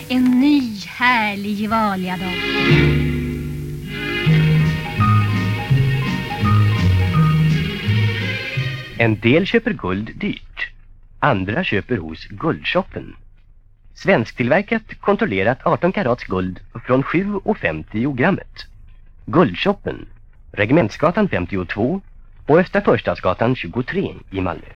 En ny härlig Gevalia-dag. En del köper guld dyrt. Andra köper hos Guldshoppen. Svensktillverkat, kontrollerat 18 karats guld från 7,50 grammet. Guldshoppen, Regementsgatan 52 och Östra Förstadsgatan 23 i Malmö.